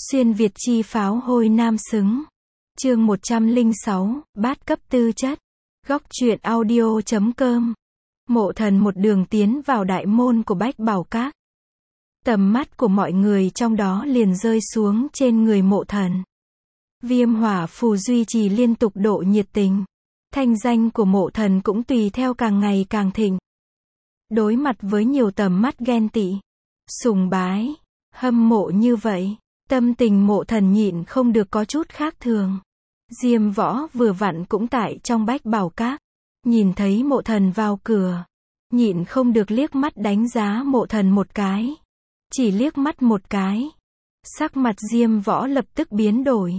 Xuyên Việt chi pháo hôi nam xứng. Chương 106, bát cấp tư chất. Góc truyện audio.com. Mộ Thần một đường tiến vào đại môn của Bách Bảo Các. Tầm mắt của mọi người trong đó liền rơi xuống trên người Mộ Thần. Viêm hỏa phù duy trì liên tục độ nhiệt tình. Thanh danh của Mộ Thần cũng tùy theo càng ngày càng thịnh. Đối mặt với nhiều tầm mắt ghen tị, sùng bái, hâm mộ như vậy, tâm tình Mộ Thần nhịn không được có chút khác thường. Diêm Võ vừa vặn cũng tại trong Bách Bảo Các, nhìn thấy Mộ Thần vào cửa, nhịn không được liếc mắt đánh giá Mộ Thần một cái. Chỉ liếc mắt một cái, sắc mặt Diêm Võ lập tức biến đổi.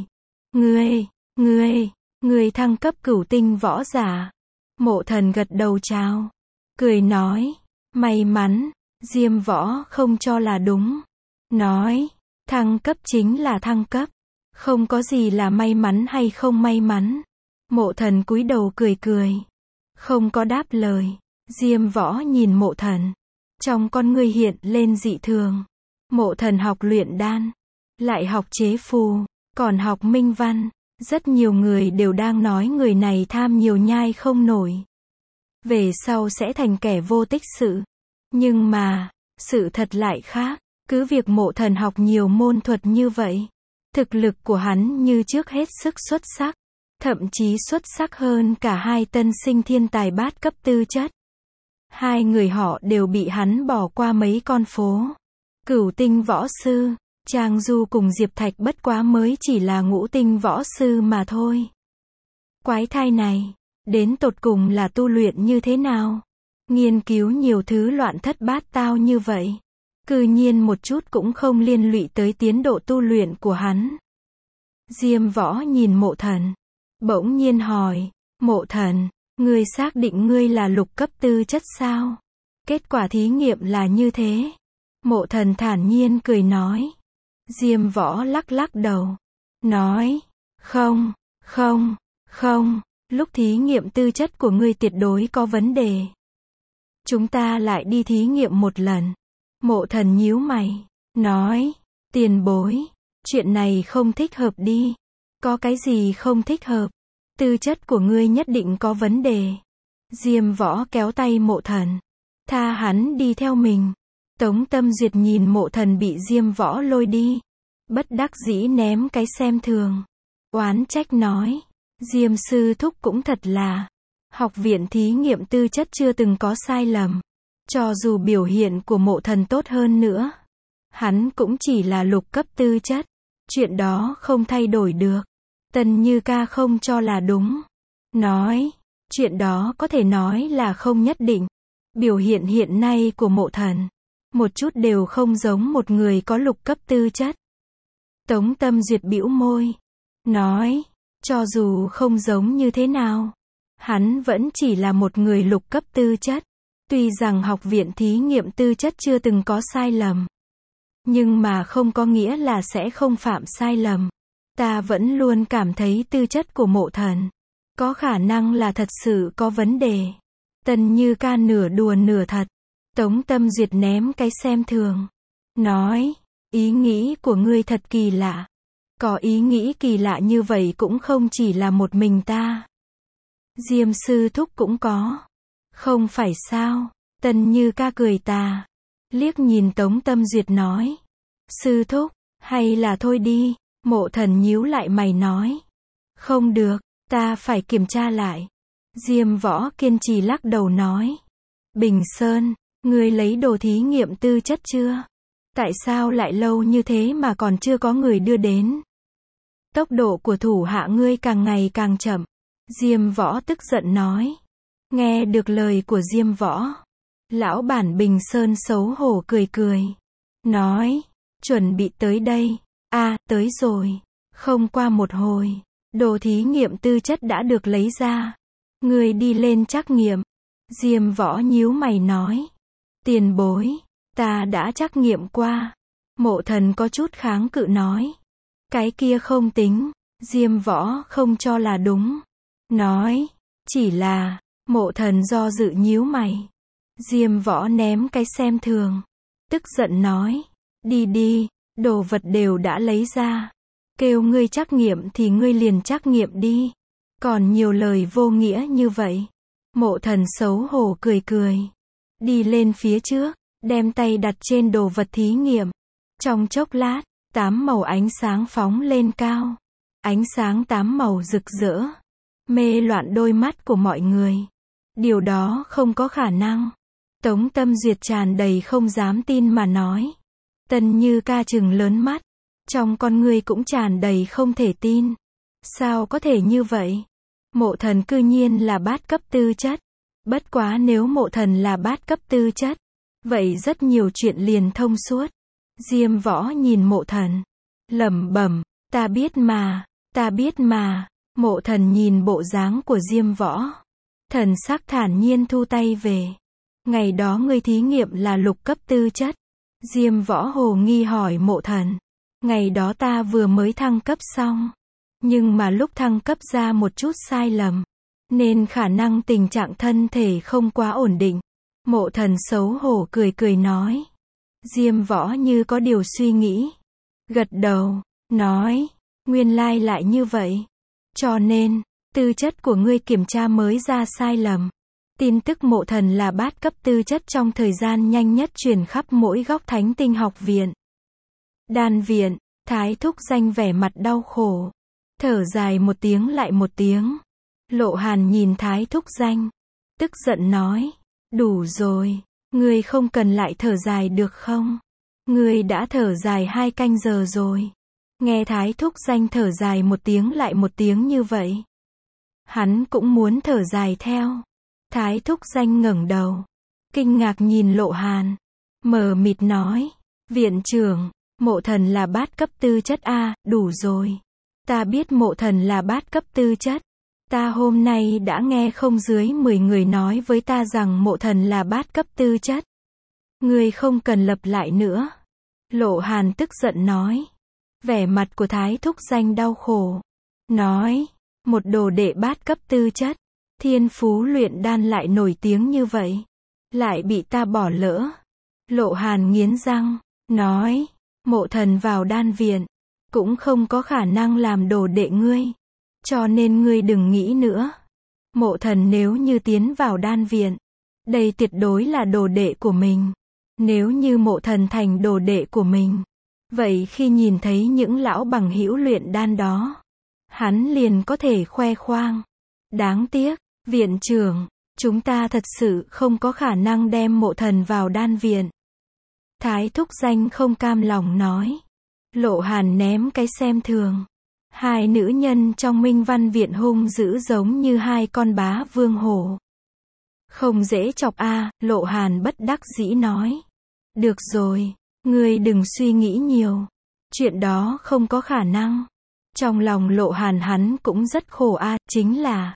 Ngươi thăng cấp cửu tinh võ giả. Mộ Thần gật đầu chào, cười nói, may mắn. Diêm Võ không cho là đúng, nói, thăng cấp chính là thăng cấp, không có gì là may mắn hay không may mắn. Mộ Thần cúi đầu cười cười, không có đáp lời. Diêm Võ nhìn Mộ Thần, trong con ngươi hiện lên dị thường. Mộ Thần học luyện đan, lại học chế phù, còn học minh văn. Rất nhiều người đều đang nói người này tham nhiều nhai không nổi, về sau sẽ thành kẻ vô tích sự. Nhưng mà, sự thật lại khác. Cứ việc Mộ Thần học nhiều môn thuật như vậy, thực lực của hắn như trước hết sức xuất sắc, thậm chí xuất sắc hơn cả hai tân sinh thiên tài bát cấp tư chất. Hai người họ đều bị hắn bỏ qua mấy con phố. Cửu tinh võ sư, Trang Du cùng Diệp Thạch bất quá mới chỉ là ngũ tinh võ sư mà thôi. Quái thai này, đến tột cùng là tu luyện như thế nào? Nghiên cứu nhiều thứ loạn thất bát tao như vậy, cư nhiên một chút cũng không liên lụy tới tiến độ tu luyện của hắn. Diêm Võ nhìn Mộ Thần, bỗng nhiên hỏi, Mộ Thần, ngươi xác định ngươi là lục cấp tư chất sao? Kết quả thí nghiệm là như thế. Mộ Thần thản nhiên cười nói. Diêm Võ lắc lắc đầu, nói, không, lúc thí nghiệm tư chất của ngươi tuyệt đối có vấn đề. Chúng ta lại đi thí nghiệm một lần. Mộ Thần nhíu mày, nói, tiền bối, chuyện này không thích hợp đi. Có cái gì không thích hợp? Tư chất của ngươi nhất định có vấn đề. Diêm Võ kéo tay Mộ Thần, tha hắn đi theo mình. Tống Tâm Duyệt nhìn Mộ Thần bị Diêm Võ lôi đi, bất đắc dĩ ném cái xem thường, oán trách nói, Diêm sư thúc cũng thật là, học viện thí nghiệm tư chất chưa từng có sai lầm. Cho dù biểu hiện của Mộ Thần tốt hơn nữa, hắn cũng chỉ là lục cấp tư chất, chuyện đó không thay đổi được. Tần Như Ca không cho là đúng, nói, chuyện đó có thể nói là không nhất định. Biểu hiện hiện nay của Mộ Thần, một chút đều không giống một người có lục cấp tư chất. Tống Tâm Duyệt bĩu môi, nói, cho dù không giống như thế nào, hắn vẫn chỉ là một người lục cấp tư chất. Tuy rằng học viện thí nghiệm tư chất chưa từng có sai lầm, nhưng mà không có nghĩa là sẽ không phạm sai lầm. Ta vẫn luôn cảm thấy tư chất của Mộ Thần có khả năng là thật sự có vấn đề. Tần Như Ca nửa đùa nửa thật. Tống Tâm Duyệt ném cái xem thường, nói, ý nghĩ của ngươi thật kỳ lạ. Có ý nghĩ kỳ lạ như vậy cũng không chỉ là một mình ta. Diêm sư thúc cũng có. Không phải sao? Tần Như Ca cười tà, liếc nhìn Tống Tâm Duyệt nói, sư thúc, hay là thôi đi. Mộ Thần nhíu lại mày nói, không được, ta phải kiểm tra lại. Diêm Võ kiên trì lắc đầu nói, Bình Sơn, ngươi lấy đồ thí nghiệm tư chất chưa? Tại sao lại lâu như thế mà còn chưa có người đưa đến? Tốc độ của thủ hạ ngươi càng ngày càng chậm. Diêm Võ tức giận nói. Nghe được lời của Diêm Võ, lão bản Bình Sơn xấu hổ cười cười, nói, chuẩn bị tới đây. Tới rồi. Không qua một hồi, đồ thí nghiệm tư chất đã được lấy ra. Ngươi đi lên trắc nghiệm. Diêm Võ nhíu mày nói, tiền bối, ta đã trắc nghiệm qua. Mộ Thần có chút kháng cự nói, cái kia không tính. Diêm Võ không cho là đúng, nói, chỉ là. Mộ Thần do dự nhíu mày. Diêm Võ ném cái xem thường, tức giận nói, đi đi, Đồ vật đều đã lấy ra. Kêu ngươi trắc nghiệm thì ngươi liền trắc nghiệm đi. Còn nhiều lời vô nghĩa như vậy. Mộ Thần xấu hổ cười cười. Đi lên phía trước, đem tay đặt trên đồ vật thí nghiệm. Trong chốc lát, 8 màu ánh sáng phóng lên cao. Ánh sáng 8 màu rực rỡ. Mê loạn đôi mắt của mọi người. Điều đó không có khả năng. Tống Tâm Duyệt tràn đầy không dám tin mà nói. Tần Như Ca trừng lớn mắt. Trong con người cũng tràn đầy không thể tin. Sao có thể như vậy? Mộ Thần cư nhiên là bát cấp tư chất. Bất quá nếu Mộ Thần là bát cấp tư chất, vậy rất nhiều chuyện liền thông suốt. Diêm Võ nhìn Mộ Thần, lẩm bẩm, ta biết mà, ta biết mà. Mộ Thần nhìn bộ dáng của Diêm Võ, thần sắc thản nhiên thu tay về. Ngày đó ngươi thí nghiệm là lục cấp tư chất. Diêm Võ hồ nghi hỏi Mộ Thần. Ngày đó ta vừa mới thăng cấp xong. Nhưng mà lúc thăng cấp ra một chút sai lầm. Nên khả năng tình trạng thân thể không quá ổn định. Mộ Thần xấu hổ cười cười nói. Diêm Võ như có điều suy nghĩ. Gật đầu, nói. Nguyên lai lại như vậy. Cho nên, tư chất của ngươi kiểm tra mới ra sai lầm. Tin tức Mộ Thần là bát cấp tư chất trong thời gian nhanh nhất truyền khắp mỗi góc Thánh Tinh học viện. Đan viện, Thái Thúc Danh vẻ mặt đau khổ. Thở dài một tiếng lại một tiếng. Lộ Hàn nhìn Thái Thúc Danh. Tức giận nói. Đủ rồi. Ngươi không cần lại thở dài được không? Ngươi đã thở dài 2 canh giờ rồi. Nghe Thái Thúc Danh thở dài một tiếng lại một tiếng như vậy. Hắn cũng muốn thở dài theo. Thái Thúc Danh ngẩng đầu. Kinh ngạc nhìn Lộ Hàn. Mờ mịt nói. Viện trưởng, Mộ Thần là bát cấp tư chất a, đủ rồi. Ta biết Mộ Thần là bát cấp tư chất. Ta hôm nay đã nghe không dưới 10 người nói với ta rằng Mộ Thần là bát cấp tư chất. Ngươi không cần lặp lại nữa. Lộ Hàn tức giận nói. Vẻ mặt của Thái Thúc Danh đau khổ. Nói, một đồ đệ bát cấp tư chất. Thiên phú luyện đan lại nổi tiếng như vậy. Lại bị ta bỏ lỡ. Lộ Hàn nghiến răng, nói, Mộ Thần vào đan viện. Cũng không có khả năng làm đồ đệ ngươi. Cho nên ngươi đừng nghĩ nữa. Mộ Thần nếu như tiến vào đan viện. Đây tuyệt đối là đồ đệ của mình. Nếu như Mộ Thần thành đồ đệ của mình. Vậy khi nhìn thấy những lão bằng hữu luyện đan đó. Hắn liền có thể khoe khoang. Đáng tiếc, viện trưởng, chúng ta thật sự không có khả năng đem Mộ Thần vào đan viện. Thái Thúc Danh không cam lòng nói. Lộ Hàn ném cái xem thường. 2 nữ nhân trong Minh Văn viện hung dữ giống như 2 con bá vương hổ. Không dễ chọc a, Lộ Hàn bất đắc dĩ nói. Được rồi, ngươi đừng suy nghĩ nhiều. Chuyện đó không có khả năng. Trong lòng Lộ Hàn hắn cũng rất khổ a, chính là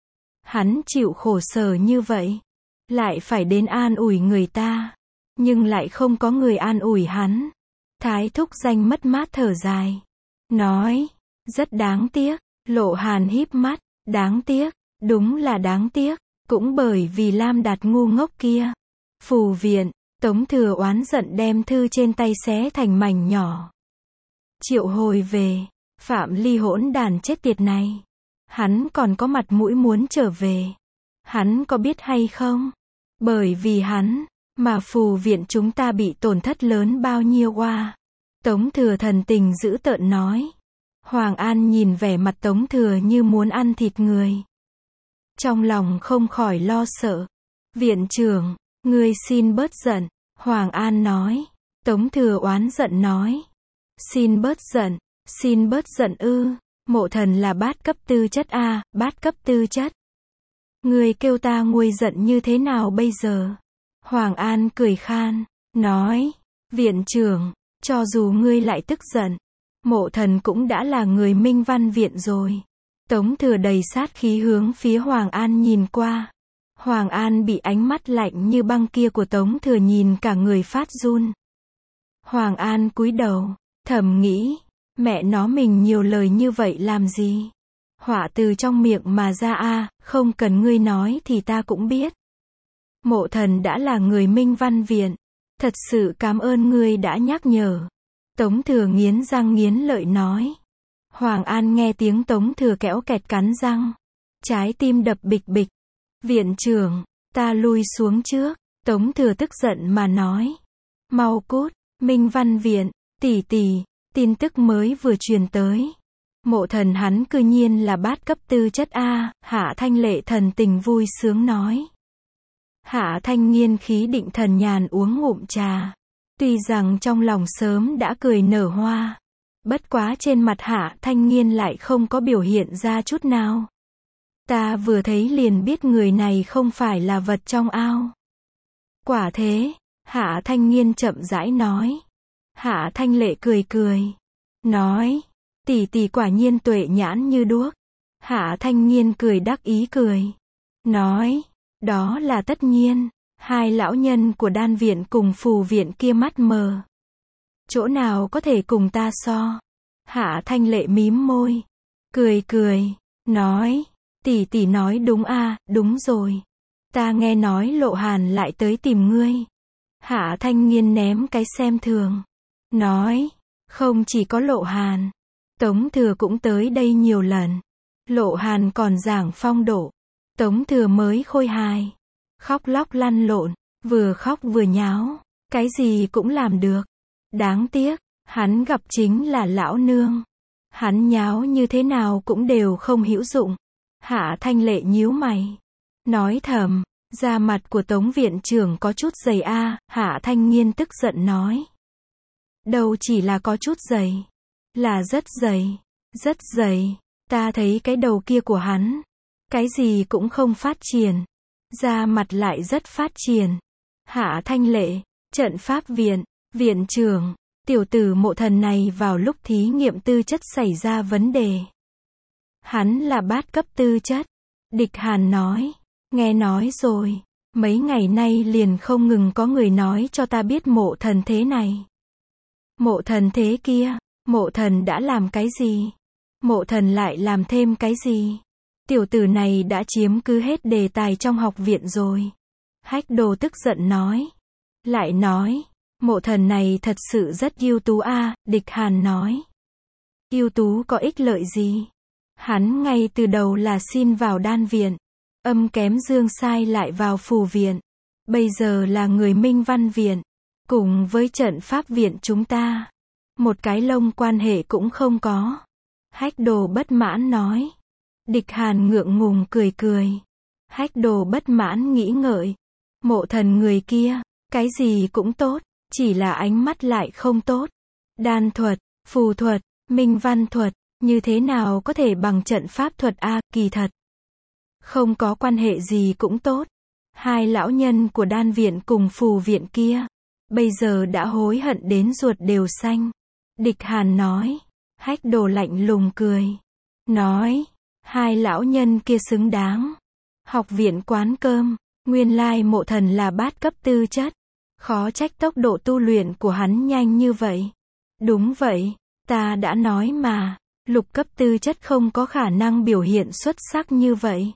hắn chịu khổ sở như vậy, lại phải đến an ủi người ta, nhưng lại không có người an ủi hắn. Thái Thúc Danh mất mát thở dài, nói, rất đáng tiếc. Lộ Hàn híp mắt, đáng tiếc, đúng là đáng tiếc, cũng bởi vì Lam Đạt ngu ngốc kia. Phù viện, Tống Thừa oán giận đem thư trên tay xé thành mảnh nhỏ. Triệu hồi về, Phạm Ly hỗn đàn chết tiệt này. Hắn còn có mặt mũi muốn trở về. Hắn có biết hay không? Bởi vì hắn, mà phù viện chúng ta bị tổn thất lớn bao nhiêu qua. Tống Thừa thần tình dữ tợn nói. Hoàng An nhìn vẻ mặt Tống Thừa như muốn ăn thịt người. Trong lòng không khỏi lo sợ. Viện trưởng, ngươi xin bớt giận. Hoàng An nói. Tống Thừa oán giận nói. Xin bớt giận ư. Mộ Thần là bát cấp tư chất a, bát cấp tư chất. Ngươi kêu ta nguôi giận như thế nào bây giờ? Hoàng An cười khan, nói, viện trưởng, cho dù ngươi lại tức giận, Mộ Thần cũng đã là người Minh Văn viện rồi. Tống Thừa đầy sát khí hướng phía Hoàng An nhìn qua. Hoàng An bị ánh mắt lạnh như băng kia của Tống Thừa nhìn cả người phát run. Hoàng An cúi đầu, thầm nghĩ, mẹ nó mình nhiều lời như vậy làm gì? Họa từ trong miệng mà ra a, không cần ngươi nói thì ta cũng biết. Mộ Thần đã là người Minh Văn viện, thật sự cảm ơn ngươi đã nhắc nhở. Tống Thừa nghiến răng nghiến lợi nói. Hoàng An nghe tiếng Tống Thừa kéo kẹt cắn răng. Trái tim đập bịch bịch. Viện trưởng, ta lui xuống trước. Tống Thừa tức giận mà nói. Mau cút, Minh Văn Viện, tỷ tỷ, tin tức mới vừa truyền tới. Mộ Thần hắn cư nhiên là bát cấp tư chất A, Hạ Thanh Lệ thần tình vui sướng nói. Hạ Thanh Nghiên khí định thần nhàn uống ngụm trà. Tuy rằng trong lòng sớm đã cười nở hoa. Bất quá trên mặt Hạ Thanh Nghiên lại không có biểu hiện ra chút nào. Ta vừa thấy liền biết người này không phải là vật trong ao. Quả thế, Hạ Thanh Nghiên chậm rãi nói. Hạ Thanh Lệ cười cười. Nói, tỷ tỷ quả nhiên tuệ nhãn như đuốc. Hạ Thanh Nghiên cười đắc ý cười. Nói, đó là tất nhiên. Hai lão nhân của đan viện cùng phù viện kia mắt mờ. Chỗ nào có thể cùng ta so. Hạ Thanh Lệ mím môi. Cười cười. Nói, tỷ tỷ nói đúng a, đúng rồi. Ta nghe nói Lộ Hàn lại tới tìm ngươi. Hạ Thanh Nghiên ném cái xem thường. Nói, không chỉ có Lộ Hàn. Tống Thừa cũng tới đây nhiều lần. Lộ Hàn còn giảng phong độ. Tống Thừa mới khôi hài. Khóc lóc lăn lộn. Vừa khóc vừa nháo. Cái gì cũng làm được. Đáng tiếc, hắn gặp chính là lão nương. Hắn nháo như thế nào cũng đều không hữu dụng. Hạ Thanh Lệ nhíu mày. Nói thầm, da mặt của Tống viện trưởng có chút dày a. Hạ Thanh Nghiên tức giận nói. Đâu chỉ là có chút dày. Là rất dày. Rất dày. Ta thấy cái đầu kia của hắn. Cái gì cũng không phát triển. Da mặt lại rất phát triển. Hạ Thanh Lệ, trận pháp viện, viện trưởng, tiểu tử Mộ Thần này vào lúc thí nghiệm tư chất xảy ra vấn đề. Hắn là bát cấp tư chất. Địch Hàn nói, nghe nói rồi, mấy ngày nay liền không ngừng có người nói cho ta biết Mộ Thần thế này. Mộ Thần thế kia, Mộ Thần đã làm cái gì? Mộ Thần lại làm thêm cái gì? Tiểu tử này đã chiếm cứ hết đề tài trong học viện rồi. Hách Đồ tức giận nói. Lại nói, Mộ Thần này thật sự rất ưu tú a. Địch Hàn nói. Ưu tú có ích lợi gì? Hắn ngay từ đầu là xin vào đan viện. Âm kém dương sai lại vào phù viện. Bây giờ là người Minh Văn viện. Cùng với trận pháp viện chúng ta. Một cái lông quan hệ cũng không có. Hách Đồ bất mãn nói. Địch Hàn ngượng ngùng cười cười. Hách Đồ bất mãn nghĩ ngợi. Mộ Thần người kia, cái gì cũng tốt, chỉ là ánh mắt lại không tốt. Đan thuật, phù thuật, minh văn thuật, như thế nào có thể bằng trận pháp thuật a, kỳ thật. Không có quan hệ gì cũng tốt. Hai lão nhân của đan viện cùng phù viện kia, bây giờ đã hối hận đến ruột đều xanh. Địch Hàn nói. Hách Đồ lạnh lùng cười. Nói, hai lão nhân kia xứng đáng. Học viện quán cơm, nguyên lai Mộ Thần là bát cấp tư chất. Khó trách tốc độ tu luyện của hắn nhanh như vậy. Đúng vậy, ta đã nói mà, lục cấp tư chất không có khả năng biểu hiện xuất sắc như vậy.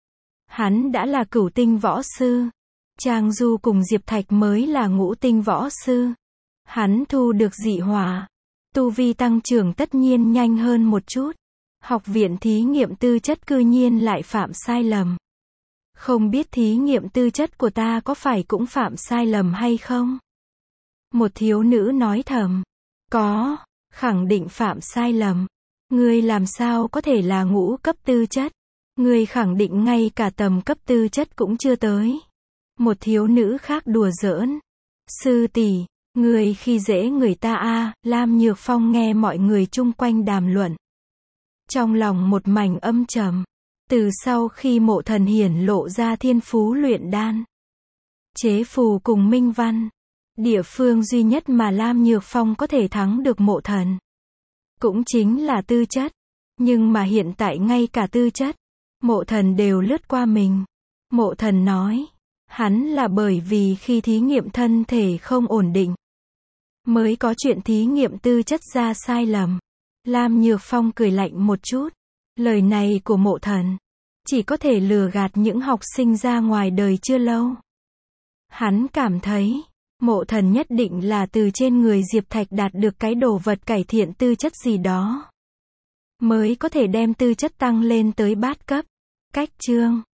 Hắn đã là cửu tinh võ sư. Trang Du cùng Diệp Thạch mới là ngũ tinh võ sư. Hắn thu được dị hỏa. Tu vi tăng trưởng tất nhiên nhanh hơn một chút. Học viện thí nghiệm tư chất cư nhiên lại phạm sai lầm. Không biết thí nghiệm tư chất của ta có phải cũng phạm sai lầm hay không? Một thiếu nữ nói thầm. Có, khẳng định phạm sai lầm. Ngươi làm sao có thể là ngũ cấp tư chất? Ngươi khẳng định ngay cả tầm cấp tư chất cũng chưa tới. Một thiếu nữ khác đùa giỡn. Sư tỷ, ngươi khi dễ người ta a. Lam Nhược Phong nghe mọi người chung quanh đàm luận. Trong lòng một mảnh âm trầm. Từ sau khi Mộ Thần hiển lộ ra thiên phú luyện đan, chế phù cùng minh văn, địa phương duy nhất mà Lam Nhược Phong có thể thắng được Mộ Thần, cũng chính là tư chất. Nhưng mà hiện tại ngay cả tư chất, Mộ Thần đều lướt qua mình. Mộ Thần nói, hắn là bởi vì khi thí nghiệm thân thể không ổn định, mới có chuyện thí nghiệm tư chất ra sai lầm. Lam Nhược Phong cười lạnh một chút. Lời này của Mộ Thần chỉ có thể lừa gạt những học sinh ra ngoài đời chưa lâu. Hắn cảm thấy Mộ Thần nhất định là từ trên người Diệp Thạch đạt được cái đồ vật cải thiện tư chất gì đó. Mới có thể đem tư chất tăng lên tới bát cấp. Cách chương